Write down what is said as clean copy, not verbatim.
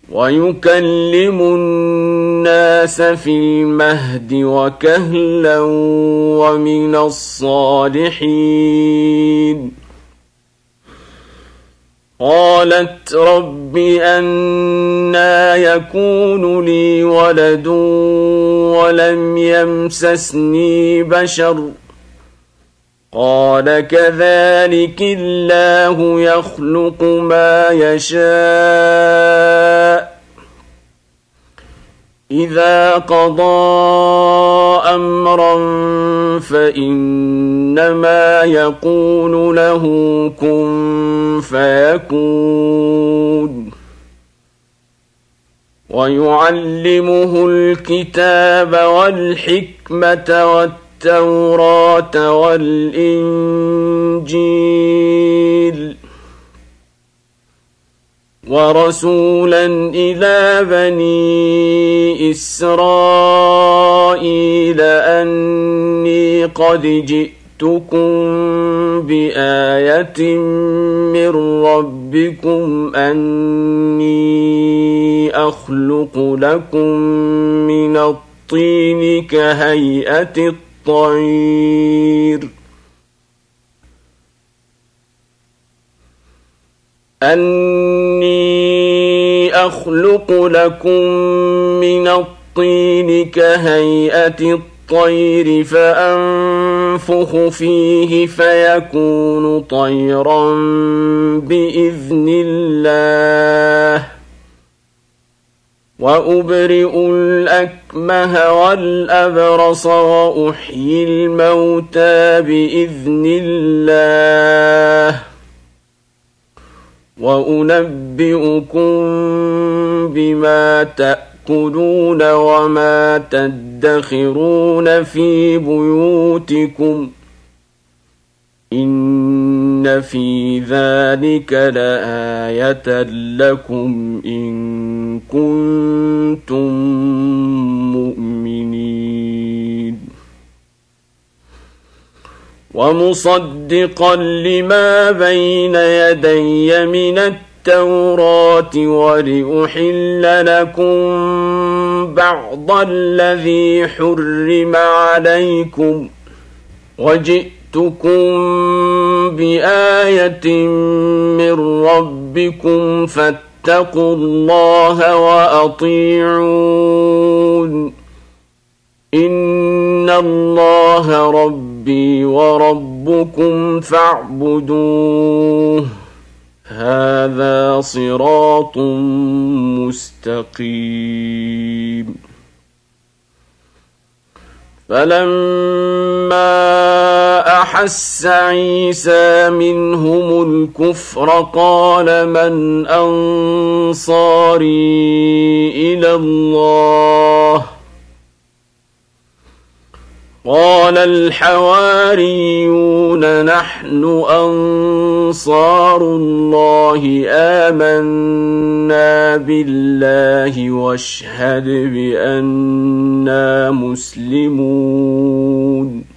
ويكلم الناس في المهد وكهلا ومن الصالحين. قالت رب أنى يكون لي ولد ولم يمسسني بشر قال كذلك الله يخلق ما يشاء إذا قضى أمرا فإنما يقول له كن فيكون. ويعلمه الكتاب والحكمة والتوراة والإنجيل ورسولا إلى بني إسرائيل أني قد جئتكم بآية من ربكم أني أخلق لكم من الطين كهيئة الطير فأنفخ فيه فيكون طيرا بإذن الله وأبرئ الأكمه والأبرص وأحيي الموتى بإذن الله وأنبئكم بما تأكلون وما تدخرون في بيوتكم إن في ذلك لآية لكم إن كنتم مؤمنين. ومصدقا لما بين يدي من التوراة ولأحل لكم بعض الذي حرم عليكم وجئتكم بآية من ربكم فاتقوا الله وأطيعون إن الله ربي وربكم فاعبدوه هذا صراط مستقيم. فلما أحس عيسى منهم الكفر قال من أنصاري إلى الله قال الحواريون نحن أنصار الله آمنا بالله واشهد بأننا مسلمون.